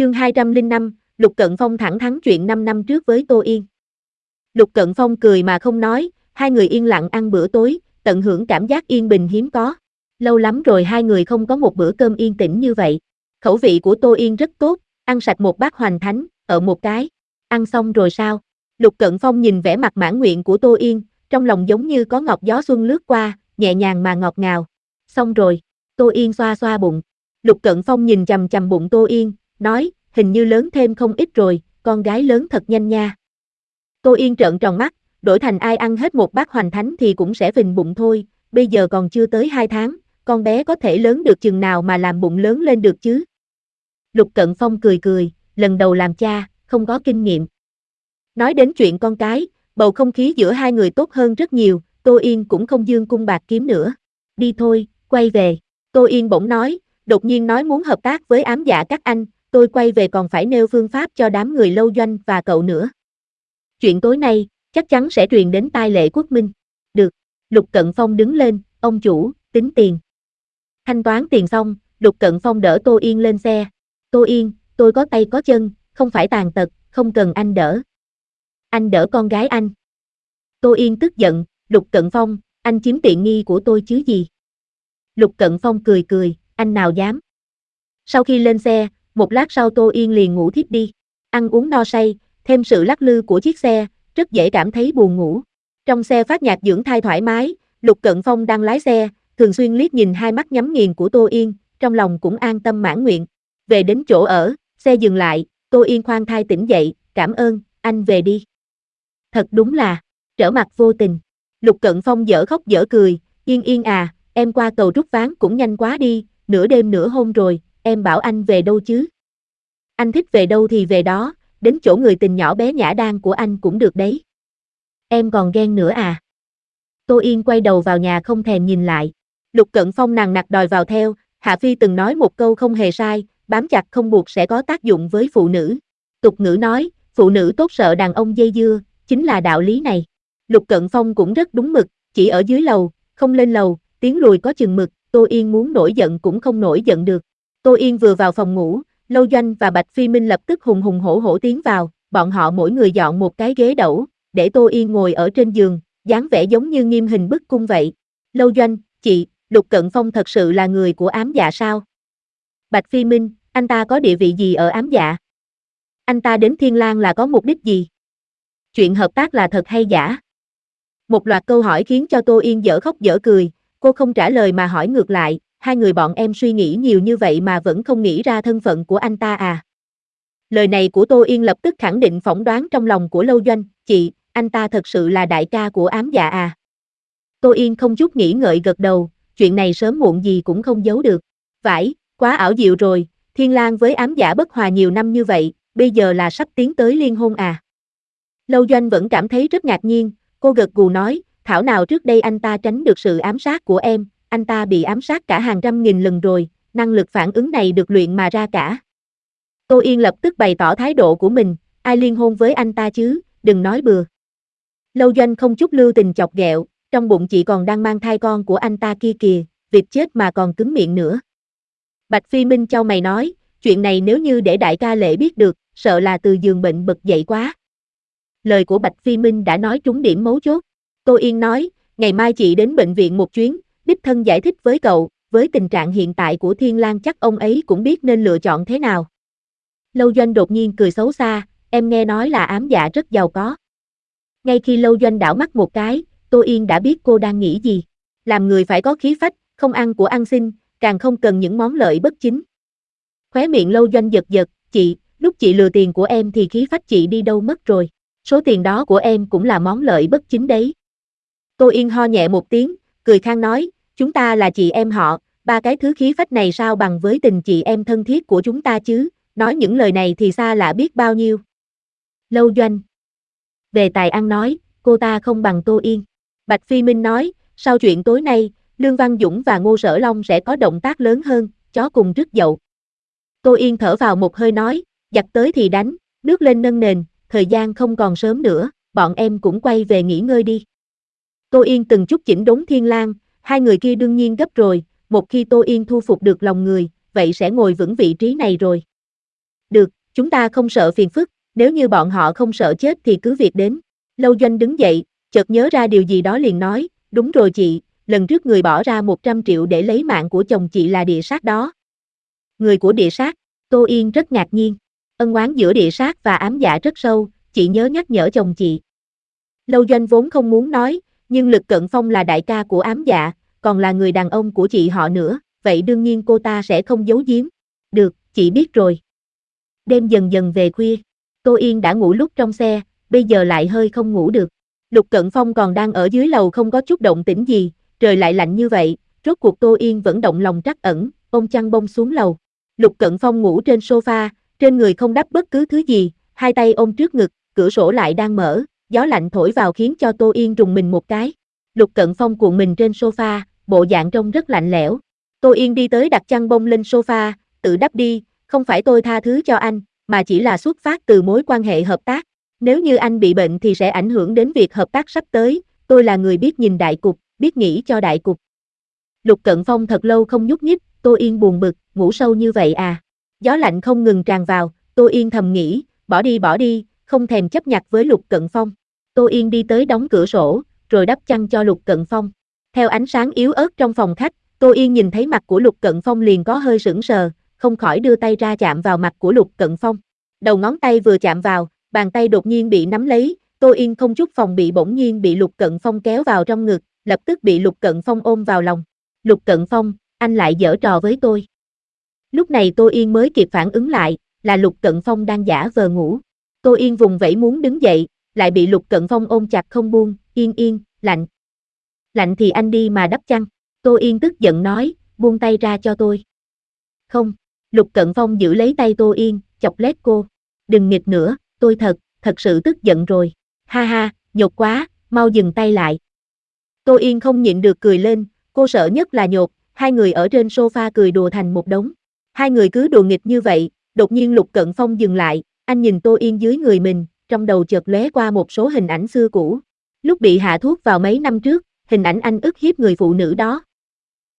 Chương 205, Lục Cận Phong thẳng thắn chuyện 5 năm trước với Tô Yên. Lục Cận Phong cười mà không nói, hai người yên lặng ăn bữa tối, tận hưởng cảm giác yên bình hiếm có. Lâu lắm rồi hai người không có một bữa cơm yên tĩnh như vậy. Khẩu vị của Tô Yên rất tốt, ăn sạch một bát hoành thánh, ở một cái. Ăn xong rồi sao? Lục Cận Phong nhìn vẻ mặt mãn nguyện của Tô Yên, trong lòng giống như có ngọt gió xuân lướt qua, nhẹ nhàng mà ngọt ngào. Xong rồi, Tô Yên xoa xoa bụng. Lục Cận Phong nhìn chằm chằm bụng Tô Yên, nói, hình như lớn thêm không ít rồi, con gái lớn thật nhanh nha. Tô Yên trợn tròn mắt, đổi thành ai ăn hết một bát hoành thánh thì cũng sẽ phình bụng thôi, bây giờ còn chưa tới 2 tháng, con bé có thể lớn được chừng nào mà làm bụng lớn lên được chứ. Lục Cận Phong cười cười, lần đầu làm cha, không có kinh nghiệm. Nói đến chuyện con cái, bầu không khí giữa hai người tốt hơn rất nhiều, Tô Yên cũng không dương cung bạc kiếm nữa. Đi thôi, quay về. Tô Yên bỗng nói, đột nhiên nói muốn hợp tác với Ám Dạ các anh, tôi quay về còn phải nêu phương pháp cho đám người Lâu Doanh và cậu nữa. Chuyện tối nay, chắc chắn sẽ truyền đến tai Lệ Quốc Minh. Được, Lục Cận Phong đứng lên, ông chủ, tính tiền. Thanh toán tiền xong, Lục Cận Phong đỡ Tô Yên lên xe. Tô Yên, tôi có tay có chân, không phải tàn tật, không cần anh đỡ. Anh đỡ con gái anh. Tô Yên tức giận, Lục Cận Phong, anh chiếm tiện nghi của tôi chứ gì. Lục Cận Phong cười cười, anh nào dám. Sau khi lên xe, một lát sau Tô Yên liền ngủ thiếp đi. Ăn uống no say, thêm sự lắc lư của chiếc xe, rất dễ cảm thấy buồn ngủ. Trong xe phát nhạc dưỡng thai thoải mái, Lục Cận Phong đang lái xe, thường xuyên liếc nhìn hai mắt nhắm nghiền của Tô Yên, trong lòng cũng an tâm mãn nguyện. Về đến chỗ ở, xe dừng lại, Tô Yên khoan thai tỉnh dậy, cảm ơn, anh về đi. Thật đúng là, trở mặt vô tình. Lục Cận Phong dở khóc dở cười, Yên Yên à, em qua cầu rút ván cũng nhanh quá đi, nửa đêm nửa hôm rồi, em bảo anh về đâu chứ? Anh thích về đâu thì về đó, đến chỗ người tình nhỏ bé nhã đan của anh cũng được đấy. Em còn ghen nữa à? Tô Yên quay đầu vào nhà không thèm nhìn lại. Lục Cận Phong nằng nặc đòi vào theo, Hạ Phi từng nói một câu không hề sai, bám chặt không buộc sẽ có tác dụng với phụ nữ. Tục ngữ nói, phụ nữ tốt sợ đàn ông dây dưa, chính là đạo lý này. Lục Cận Phong cũng rất đúng mực, chỉ ở dưới lầu, không lên lầu, tiến lùi có chừng mực, Tô Yên muốn nổi giận cũng không nổi giận được. Tô Yên vừa vào phòng ngủ, Lâu Doanh và Bạch Phi Minh lập tức hùng hùng hổ hổ tiến vào, bọn họ mỗi người dọn một cái ghế đẩu, để Tô Yên ngồi ở trên giường, dáng vẻ giống như nghiêm hình bức cung vậy. Lâu Doanh, chị, Lục Cận Phong thật sự là người của Ám Dạ sao? Bạch Phi Minh, anh ta có địa vị gì ở Ám Dạ? Anh ta đến Thiên Lang là có mục đích gì? Chuyện hợp tác là thật hay giả? Một loạt câu hỏi khiến cho Tô Yên dở khóc dở cười, cô không trả lời mà hỏi ngược lại, hai người bọn em suy nghĩ nhiều như vậy mà vẫn không nghĩ ra thân phận của anh ta à? Lời này của Tô Yên lập tức khẳng định phỏng đoán trong lòng của Lâu Doanh, chị, anh ta thật sự là đại ca của Ám Dạ à? Tô Yên không chút nghĩ ngợi gật đầu, chuyện này sớm muộn gì cũng không giấu được. Vãi, quá ảo diệu rồi, Thiên Lang với Ám Dạ bất hòa nhiều năm như vậy, bây giờ là sắp tiến tới liên hôn à? Lâu Doanh vẫn cảm thấy rất ngạc nhiên, cô gật gù nói, thảo nào trước đây anh ta tránh được sự ám sát của em, anh ta bị ám sát cả hàng trăm nghìn lần rồi, năng lực phản ứng này được luyện mà ra cả. Tô Yên lập tức bày tỏ thái độ của mình, ai liên hôn với anh ta chứ, đừng nói bừa. Lâu Doanh không chút lưu tình chọc ghẹo, trong bụng chị còn đang mang thai con của anh ta kia kìa, vịt chết mà còn cứng miệng nữa. Bạch Phi Minh chau mày nói, chuyện này nếu như để đại ca Lệ biết được, sợ là từ giường bệnh bật dậy quá. Lời của Bạch Phi Minh đã nói trúng điểm mấu chốt. Tô Yên nói, ngày mai chị đến bệnh viện một chuyến, đích thân giải thích với cậu, với tình trạng hiện tại của Thiên Lang chắc ông ấy cũng biết nên lựa chọn thế nào. Lâu Doanh đột nhiên cười xấu xa, em nghe nói là Ám Dạ rất giàu có. Ngay khi Lâu Doanh đảo mắt một cái, Tô Yên đã biết cô đang nghĩ gì. Làm người phải có khí phách, không ăn của ăn xin, càng không cần những món lợi bất chính. Khóe miệng Lâu Doanh giật giật, chị, lúc chị lừa tiền của em thì khí phách chị đi đâu mất rồi. Số tiền đó của em cũng là món lợi bất chính đấy. Tô Yên ho nhẹ một tiếng, cười khang nói, chúng ta là chị em họ, ba cái thứ khí phách này sao bằng với tình chị em thân thiết của chúng ta chứ, nói những lời này thì xa lạ biết bao nhiêu. Lâu Doanh. Về tài ăn nói, cô ta không bằng Tô Yên. Bạch Phi Minh nói, sau chuyện tối nay, Lương Văn Dũng và Ngô Sở Long sẽ có động tác lớn hơn, chó cùng rứt dậu. Tô Yên thở vào một hơi nói, giặc tới thì đánh, nước lên nâng nền, thời gian không còn sớm nữa, bọn em cũng quay về nghỉ ngơi đi. Tô Yên từng chút chỉnh đốn Thiên Lang, hai người kia đương nhiên gấp rồi, một khi Tô Yên thu phục được lòng người, vậy sẽ ngồi vững vị trí này rồi. Được, chúng ta không sợ phiền phức, nếu như bọn họ không sợ chết thì cứ việc đến. Lâu Doanh đứng dậy, chợt nhớ ra điều gì đó liền nói, đúng rồi chị, lần trước người bỏ ra 100 triệu để lấy mạng của chồng chị là địa sát đó. Người của địa sát, Tô Yên rất ngạc nhiên. Ân oán giữa địa sát và ám dạ rất sâu, chị nhớ nhắc nhở chồng chị. Lâu Doanh vốn không muốn nói, nhưng Lực Cận Phong là đại ca của ám dạ, còn là người đàn ông của chị họ nữa, vậy đương nhiên cô ta sẽ không giấu giếm. Được, chị biết rồi. Đêm dần dần về khuya, Tô Yên đã ngủ lúc trong xe, bây giờ lại hơi không ngủ được. Lục Cận Phong còn đang ở dưới lầu không có chút động tĩnh gì, trời lại lạnh như vậy, rốt cuộc Tô Yên vẫn động lòng trắc ẩn, ôm chăn bông xuống lầu. Lục Cận Phong ngủ trên sofa, trên người không đắp bất cứ thứ gì, hai tay ôm trước ngực, cửa sổ lại đang mở, gió lạnh thổi vào khiến cho Tô Yên rùng mình một cái. Lục Cận Phong cuộn mình trên sofa, bộ dạng trông rất lạnh lẽo. Tô Yên đi tới đặt chăn bông lên sofa, tự đắp đi, không phải tôi tha thứ cho anh, mà chỉ là xuất phát từ mối quan hệ hợp tác. Nếu như anh bị bệnh thì sẽ ảnh hưởng đến việc hợp tác sắp tới, tôi là người biết nhìn đại cục, biết nghĩ cho đại cục. Lục Cận Phong thật lâu không nhúc nhích, Tô Yên buồn bực, ngủ sâu như vậy à. Gió lạnh không ngừng tràn vào, Tô Yên thầm nghĩ, bỏ đi, không thèm chấp nhặt với Lục Cận Phong. Tô Yên đi tới đóng cửa sổ, rồi đắp chăn cho Lục Cận Phong. Theo ánh sáng yếu ớt trong phòng khách, Tô Yên nhìn thấy mặt của Lục Cận Phong liền có hơi sững sờ, không khỏi đưa tay ra chạm vào mặt của Lục Cận Phong. Đầu ngón tay vừa chạm vào, bàn tay đột nhiên bị nắm lấy, Tô Yên không chút phòng bị bỗng nhiên bị Lục Cận Phong kéo vào trong ngực, lập tức bị Lục Cận Phong ôm vào lòng. Lục Cận Phong, anh lại giở trò với tôi. Lúc này Tô Yên mới kịp phản ứng lại, là Lục Cận Phong đang giả vờ ngủ. Tô Yên vùng vẫy muốn đứng dậy, lại bị Lục Cận Phong ôm chặt không buông, Yên, lạnh. Lạnh thì anh đi mà đắp chăn. Tô Yên tức giận nói, buông tay ra cho tôi. Không, Lục Cận Phong giữ lấy tay Tô Yên, chọc lét cô. Đừng nghịch nữa, tôi thật sự tức giận rồi. Ha ha, nhột quá, mau dừng tay lại. Tô Yên không nhịn được cười lên, cô sợ nhất là nhột, hai người ở trên sofa cười đùa thành một đống. Hai người cứ đùa nghịch như vậy, đột nhiên Lục Cận Phong dừng lại, anh nhìn Tô Yên dưới người mình, trong đầu chợt lóe qua một số hình ảnh xưa cũ. Lúc bị hạ thuốc vào mấy năm trước, hình ảnh anh ức hiếp người phụ nữ đó.